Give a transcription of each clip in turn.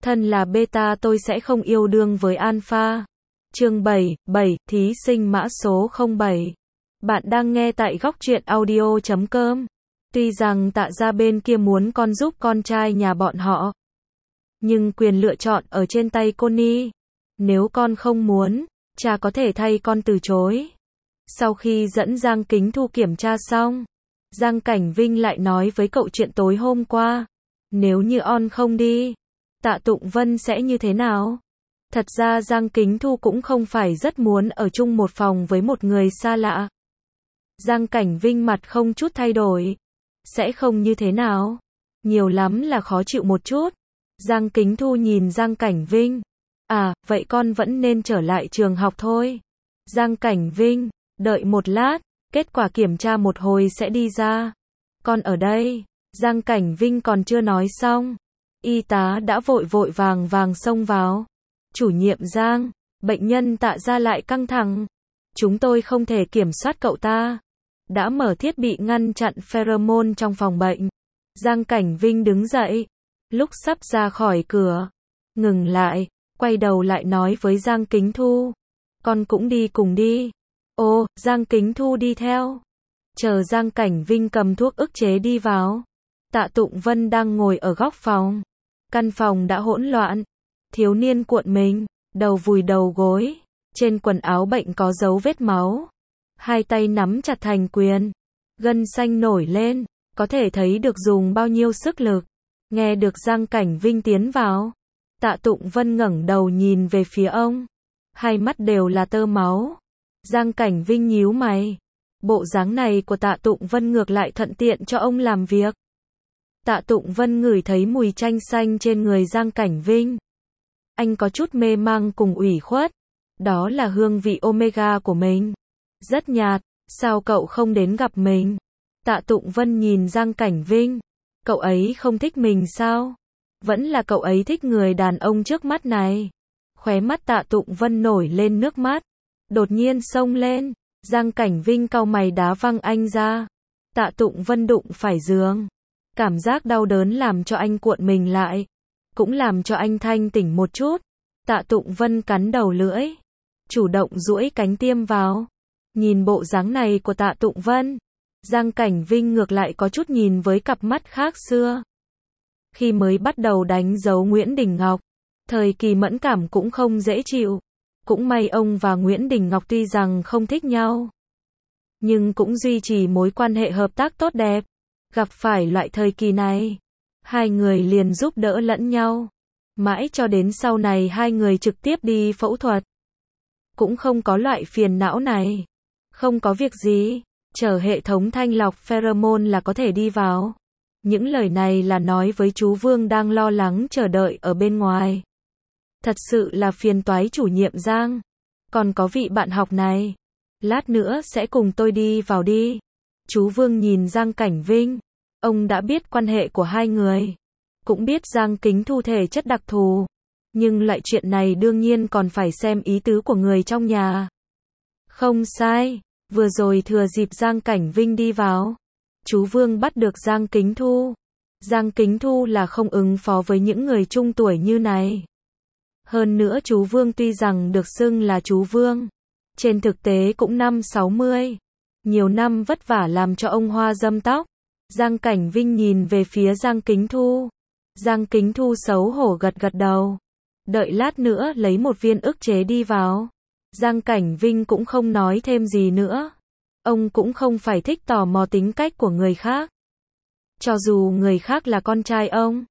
Thân là beta tôi sẽ không yêu đương với alpha. Chương 7, thí sinh mã số 07. Bạn đang nghe tại góc truyện audio.com. Tuy rằng Tạ gia bên kia muốn con giúp con trai nhà bọn họ, nhưng quyền lựa chọn ở trên tay Connie. Nếu con không muốn, cha có thể thay con từ chối. Sau khi dẫn Giang Kính Thu kiểm tra xong, Giang Cảnh Vinh lại nói với cậu chuyện tối hôm qua. Nếu như on không đi, Tạ Tụng Vân sẽ như thế nào? Thật ra Giang Kính Thu cũng không phải rất muốn ở chung một phòng với một người xa lạ. Giang Cảnh Vinh mặt không chút thay đổi. Sẽ không như thế nào? Nhiều lắm là khó chịu một chút. Giang Kính Thu nhìn Giang Cảnh Vinh. À, vậy con vẫn nên trở lại trường học thôi. Giang Cảnh Vinh, đợi một lát, kết quả kiểm tra một hồi sẽ đi ra. Con ở đây. Giang Cảnh Vinh còn chưa nói xong, y tá đã vội vội vàng xông vào. Chủ nhiệm Giang, bệnh nhân Tạ gia lại căng thẳng. Chúng tôi không thể kiểm soát cậu ta. Đã mở thiết bị ngăn chặn pheromone trong phòng bệnh. Giang Cảnh Vinh đứng dậy. Lúc sắp ra khỏi cửa, ngừng lại, quay đầu lại nói với Giang Kính Thu. Con cũng đi cùng đi. Ồ, Giang Kính Thu đi theo. Chờ Giang Cảnh Vinh cầm thuốc ức chế đi vào. Tạ Tụng Vân đang ngồi ở góc phòng. Căn phòng đã hỗn loạn. Thiếu niên cuộn mình, đầu vùi đầu gối. Trên quần áo bệnh có dấu vết máu. Hai tay nắm chặt thành quyền. Gân xanh nổi lên, có thể thấy được dùng bao nhiêu sức lực. Nghe được Giang Cảnh Vinh tiến vào, Tạ Tụng Vân ngẩng đầu nhìn về phía ông. Hai mắt đều là tơ máu. Giang Cảnh Vinh nhíu mày. Bộ dáng này của Tạ Tụng Vân ngược lại thuận tiện cho ông làm việc. Tạ Tụng Vân ngửi thấy mùi chanh xanh trên người Giang Cảnh Vinh. Anh có chút mê mang cùng ủy khuất. Đó là hương vị omega của mình. Rất nhạt, sao cậu không đến gặp mình? Tạ Tụng Vân nhìn Giang Cảnh Vinh. Cậu ấy không thích mình sao? Vẫn là cậu ấy thích người đàn ông trước mắt này. Khóe mắt Tạ Tụng Vân nổi lên nước mắt. Đột nhiên xông lên. Giang Cảnh Vinh cau mày đá văng anh ra. Tạ Tụng Vân đụng phải giường. Cảm giác đau đớn làm cho anh cuộn mình lại. Cũng làm cho anh thanh tỉnh một chút. Tạ Tụng Vân cắn đầu lưỡi. Chủ động duỗi cánh tiêm vào. Nhìn bộ dáng này của Tạ Tụng Vân, Giang Cảnh Vinh ngược lại có chút nhìn với cặp mắt khác xưa. Khi mới bắt đầu đánh dấu Nguyễn Đình Ngọc, thời kỳ mẫn cảm cũng không dễ chịu. Cũng may ông và Nguyễn Đình Ngọc tuy rằng không thích nhau, nhưng cũng duy trì mối quan hệ hợp tác tốt đẹp. Gặp phải loại thời kỳ này, hai người liền giúp đỡ lẫn nhau. Mãi cho đến sau này hai người trực tiếp đi phẫu thuật. Cũng không có loại phiền não này. Không có việc gì, chờ hệ thống thanh lọc pheromone là có thể đi vào. Những lời này là nói với chú Vương đang lo lắng chờ đợi ở bên ngoài. Thật sự là phiền toái chủ nhiệm Giang. Còn có vị bạn học này. Lát nữa sẽ cùng tôi đi vào đi. Chú Vương nhìn Giang Cảnh Vinh. Ông đã biết quan hệ của hai người. Cũng biết Giang Kính Thu thể chất đặc thù. Nhưng loại chuyện này đương nhiên còn phải xem ý tứ của người trong nhà. Không sai. Vừa rồi thừa dịp Giang Cảnh Vinh đi vào, chú Vương bắt được Giang Kính Thu. Giang Kính Thu là không ứng phó với những người trung tuổi như này. Hơn nữa chú Vương tuy rằng được xưng là chú Vương, trên thực tế cũng năm 60. Nhiều năm vất vả làm cho ông hoa râm tóc. Giang Cảnh Vinh nhìn về phía Giang Kính Thu. Giang Kính Thu xấu hổ gật gật đầu. Đợi lát nữa lấy một viên ức chế đi vào. Giang Cảnh Vinh cũng không nói thêm gì nữa. Ông cũng không phải thích tò mò tính cách của người khác. Cho dù người khác là con trai ông.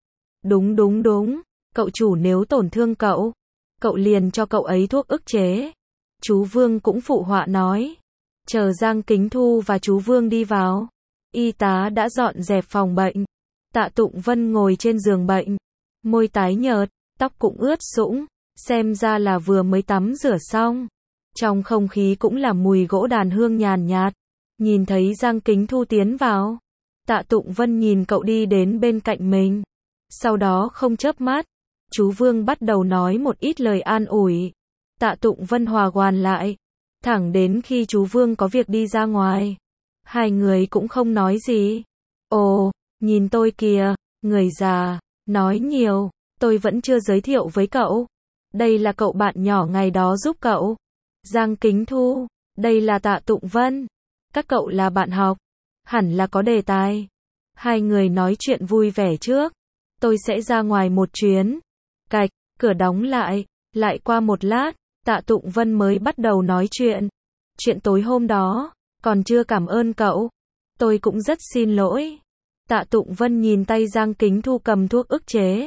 Đúng. Cậu chủ nếu tổn thương cậu, cậu liền cho cậu ấy thuốc ức chế. Chú Vương cũng phụ họa nói. Chờ Giang Kính Thu và chú Vương đi vào, y tá đã dọn dẹp phòng bệnh. Tạ Tụng Vân ngồi trên giường bệnh. Môi tái nhợt, tóc cũng ướt sũng. Xem ra là vừa mới tắm rửa xong. Trong không khí cũng là mùi gỗ đàn hương nhàn nhạt. Nhìn thấy Giang Kính Thu tiến vào, Tạ Tụng Vân nhìn cậu đi đến bên cạnh mình. Sau đó không chớp mắt, chú Vương bắt đầu nói một ít lời an ủi. Tạ Tụng Vân hòa hoàn lại. Thẳng đến khi chú Vương có việc đi ra ngoài. Hai người cũng không nói gì. Ồ, nhìn tôi kìa, người già, nói nhiều. Tôi vẫn chưa giới thiệu với cậu. Đây là cậu bạn nhỏ ngày đó giúp cậu. Giang Kính Thu. Đây là Tạ Tụng Vân. Các cậu là bạn học. Hẳn là có đề tài. Hai người nói chuyện vui vẻ trước. Tôi sẽ ra ngoài một chuyến. Cạch, cửa đóng lại. Lại qua một lát, Tạ Tụng Vân mới bắt đầu nói chuyện. Chuyện tối hôm đó, còn chưa cảm ơn cậu. Tôi cũng rất xin lỗi. Tạ Tụng Vân nhìn tay Giang Kính Thu cầm thuốc ức chế.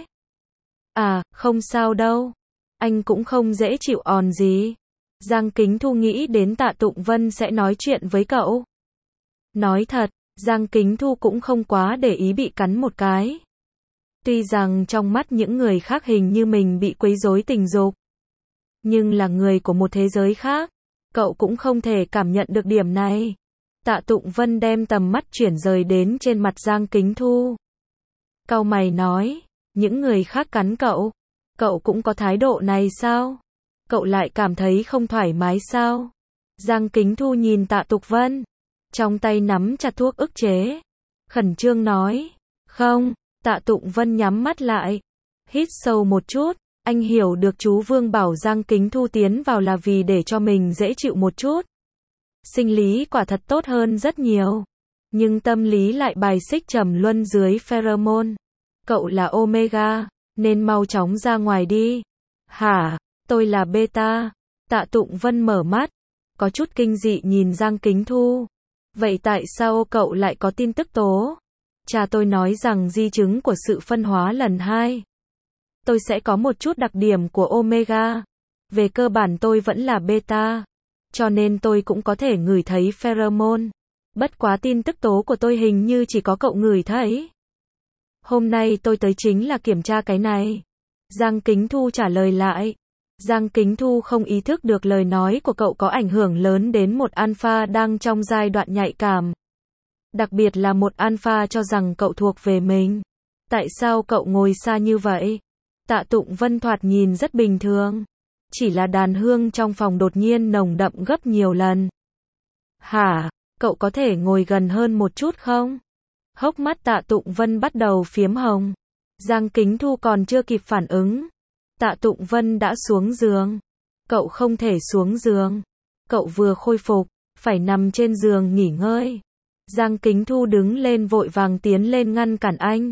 À, không sao đâu. Anh cũng không dễ chịu òn gì. Giang Kính Thu nghĩ đến Tạ Tụng Vân sẽ nói chuyện với cậu. Nói thật, Giang Kính Thu cũng không quá để ý bị cắn một cái. Tuy rằng trong mắt những người khác hình như mình bị quấy rối tình dục, nhưng là người của một thế giới khác, cậu cũng không thể cảm nhận được điểm này. Tạ Tụng Vân đem tầm mắt chuyển rời đến trên mặt Giang Kính Thu. Cau mày nói, những người khác cắn cậu, cậu cũng có thái độ này sao? Cậu lại cảm thấy không thoải mái sao? Giang Kính Thu nhìn Tạ Tụng Vân, trong tay nắm chặt thuốc ức chế, khẩn trương nói, không. Tạ Tụng Vân nhắm mắt lại, hít sâu một chút, anh hiểu được chú Vương bảo Giang Kính Thu tiến vào là vì để cho mình dễ chịu một chút. Sinh lý quả thật tốt hơn rất nhiều, nhưng tâm lý lại bài xích trầm luân dưới pheromone. Cậu là Omega, nên mau chóng ra ngoài đi. Hả, tôi là Beta. Tạ Tụng Vân mở mắt, có chút kinh dị nhìn Giang Kính Thu. Vậy tại sao cậu lại có tin tức tố? Cha tôi nói rằng di chứng của sự phân hóa lần 2. Tôi sẽ có một chút đặc điểm của Omega. Về cơ bản tôi vẫn là Beta, cho nên tôi cũng có thể ngửi thấy pheromone. Bất quá tin tức tố của tôi hình như chỉ có cậu ngửi thấy. Hôm nay tôi tới chính là kiểm tra cái này. Giang Kính Thu trả lời lại. Giang Kính Thu không ý thức được lời nói của cậu có ảnh hưởng lớn đến một alpha đang trong giai đoạn nhạy cảm. Đặc biệt là một alpha cho rằng cậu thuộc về mình. Tại sao cậu ngồi xa như vậy? Tạ Tụng Vân thoạt nhìn rất bình thường. Chỉ là đàn hương trong phòng đột nhiên nồng đậm gấp nhiều lần. Hả? Cậu có thể ngồi gần hơn một chút không? Hốc mắt Tạ Tụng Vân bắt đầu phiếm hồng. Giang Kính Thu còn chưa kịp phản ứng. Tạ Tụng Vân đã xuống giường. Cậu không thể xuống giường. Cậu vừa khôi phục, phải nằm trên giường nghỉ ngơi. Giang Kính Thu đứng lên vội vàng tiến lên ngăn cản anh.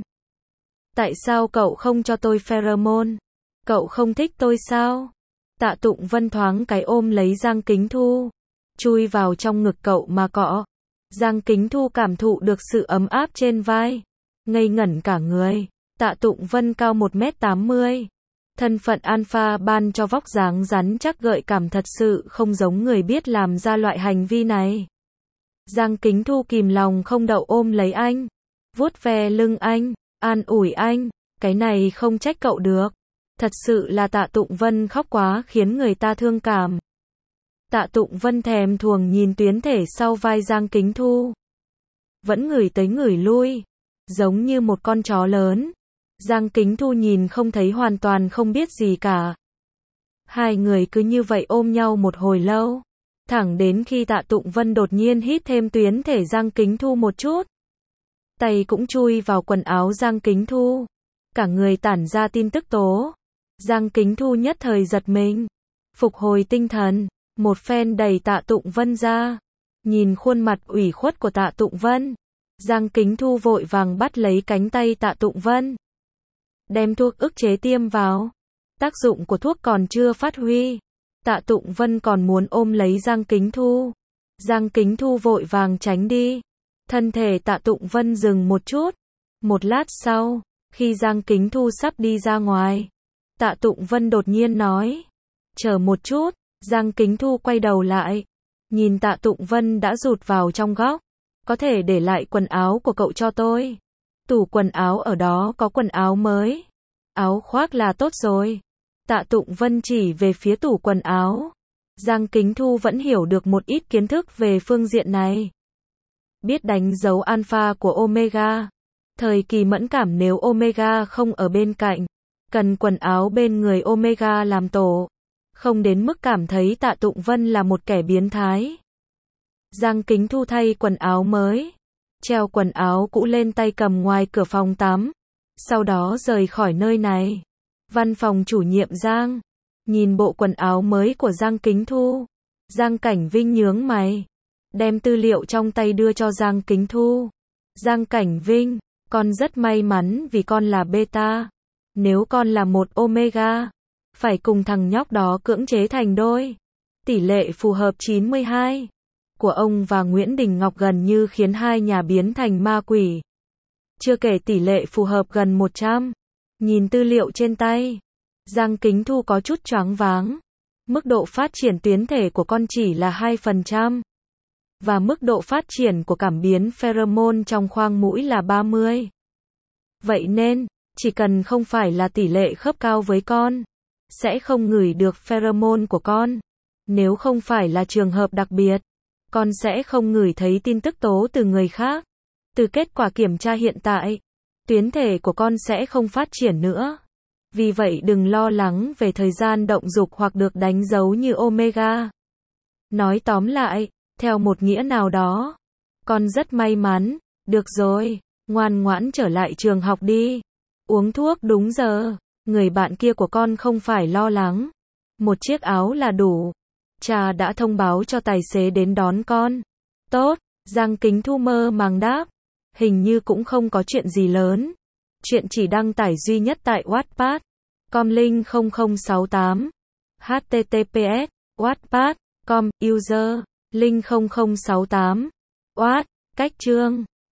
Tại sao cậu không cho tôi pheromone? Cậu không thích tôi sao? Tạ Tụng Vân thoáng cái ôm lấy Giang Kính Thu, chui vào trong ngực cậu mà cọ. Giang Kính Thu cảm thụ được sự ấm áp trên vai, ngây ngẩn cả người. Tạ Tụng Vân cao 1m80. Thân phận alpha ban cho vóc dáng rắn chắc gợi cảm thật sự không giống người biết làm ra loại hành vi này. Giang Kính Thu kìm lòng không đậu ôm lấy anh, vuốt ve lưng anh, an ủi anh, cái này không trách cậu được. Thật sự là Tạ Tụng Vân khóc quá khiến người ta thương cảm. Tạ Tụng Vân thèm thuồng nhìn tuyến thể sau vai Giang Kính Thu. Vẫn ngửi tới ngửi lui, giống như một con chó lớn. Giang Kính Thu nhìn không thấy, hoàn toàn không biết gì cả. Hai người cứ như vậy ôm nhau một hồi lâu, thẳng đến khi Tạ Tụng Vân đột nhiên hít thêm tuyến thể Giang Kính Thu một chút. Tay cũng chui vào quần áo Giang Kính Thu, cả người tản ra tin tức tố. Giang Kính Thu nhất thời giật mình, phục hồi tinh thần, một phen đẩy Tạ Tụng Vân ra. Nhìn khuôn mặt ủy khuất của Tạ Tụng Vân, Giang Kính Thu vội vàng bắt lấy cánh tay Tạ Tụng Vân, đem thuốc ức chế tiêm vào. Tác dụng của thuốc còn chưa phát huy, Tạ Tụng Vân còn muốn ôm lấy Giang Kính Thu. Giang Kính Thu vội vàng tránh đi. Thân thể Tạ Tụng Vân dừng một chút. Một lát sau, khi Giang Kính Thu sắp đi ra ngoài, Tạ Tụng Vân đột nhiên nói, chờ một chút. Giang Kính Thu quay đầu lại, nhìn Tạ Tụng Vân đã rụt vào trong góc. Có thể để lại quần áo của cậu cho tôi. Tủ quần áo ở đó có quần áo mới. Áo khoác là tốt rồi. Tạ Tụng Vân chỉ về phía tủ quần áo. Giang Kính Thu vẫn hiểu được một ít kiến thức về phương diện này. Biết đánh dấu alpha của Omega. Thời kỳ mẫn cảm nếu Omega không ở bên cạnh, cần quần áo bên người Omega làm tổ. Không đến mức cảm thấy Tạ Tụng Vân là một kẻ biến thái. Giang Kính Thu thay quần áo mới, treo quần áo cũ lên tay cầm ngoài cửa phòng tắm, sau đó rời khỏi nơi này. Văn phòng chủ nhiệm Giang. Nhìn bộ quần áo mới của Giang Kính Thu. Giang Cảnh Vinh nhướng mày. Đem tư liệu trong tay đưa cho Giang Kính Thu. Giang Cảnh Vinh, con rất may mắn vì con là beta. Nếu con là một omega, phải cùng thằng nhóc đó cưỡng chế thành đôi. Tỷ lệ phù hợp 92 của ông và Nguyễn Đình Ngọc gần như khiến hai nhà biến thành ma quỷ. Chưa kể tỷ lệ phù hợp gần 100. Nhìn tư liệu trên tay, Giang Kính Thu có chút choáng váng. Mức độ phát triển tuyến thể của con chỉ là 2%. Và mức độ phát triển của cảm biến pheromone trong khoang mũi là 30. Vậy nên, chỉ cần không phải là tỷ lệ khớp cao với con, sẽ không ngửi được pheromone của con. Nếu không phải là trường hợp đặc biệt, con sẽ không ngửi thấy tin tức tố từ người khác. Từ kết quả kiểm tra hiện tại, tuyến thể của con sẽ không phát triển nữa. Vì vậy đừng lo lắng về thời gian động dục hoặc được đánh dấu như omega. Nói tóm lại, theo một nghĩa nào đó, con rất may mắn. Được rồi, ngoan ngoãn trở lại trường học đi. Uống thuốc đúng giờ. Người bạn kia của con không phải lo lắng. Một chiếc áo là đủ. Cha đã thông báo cho tài xế đến đón con. Tốt, Giang Kính Thu mơ màng đáp. Hình như cũng không có chuyện gì lớn. Chuyện chỉ đăng tải duy nhất tại Wattpad. Com link 0068. https wattpad.com user link 0068. Watt, cách chương